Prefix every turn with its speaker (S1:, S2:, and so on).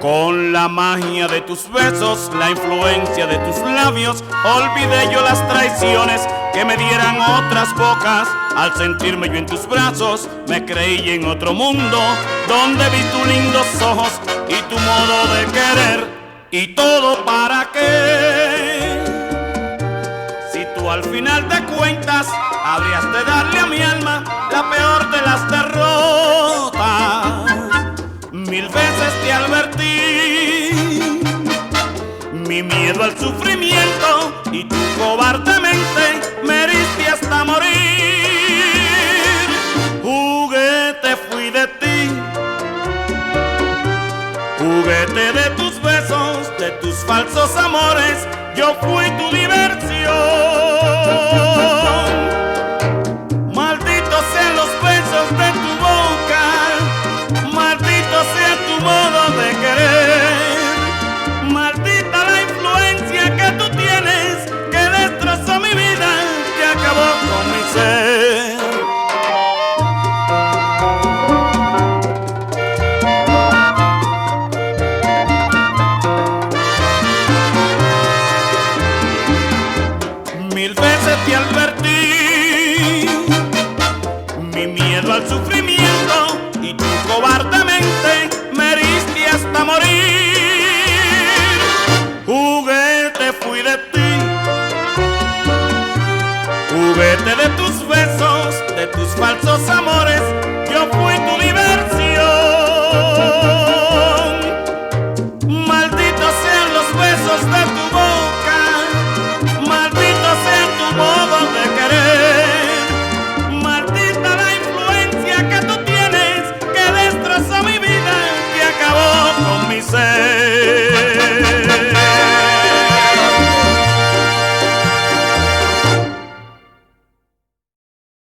S1: Con la magia de tus besos, la influencia de tus labios, olvidé yo las traiciones que me dieran otras bocas. Al sentirme yo en tus brazos, me creí en otro mundo, donde vi tus lindos ojos y tu modo de querer. ¿Y todo para qué? Si tú al final de cuentas habrías de darle a mi alma la peor de las derrotas. Mil veces te advertí mi miedo al sufrimiento y tú cobardemente me heriste hasta morir. Juguete fui de ti, juguete de tus besos, de tus falsos amores, yo fui tu diversión. Malditos sean los besos de tu boca, maldito sea tu modo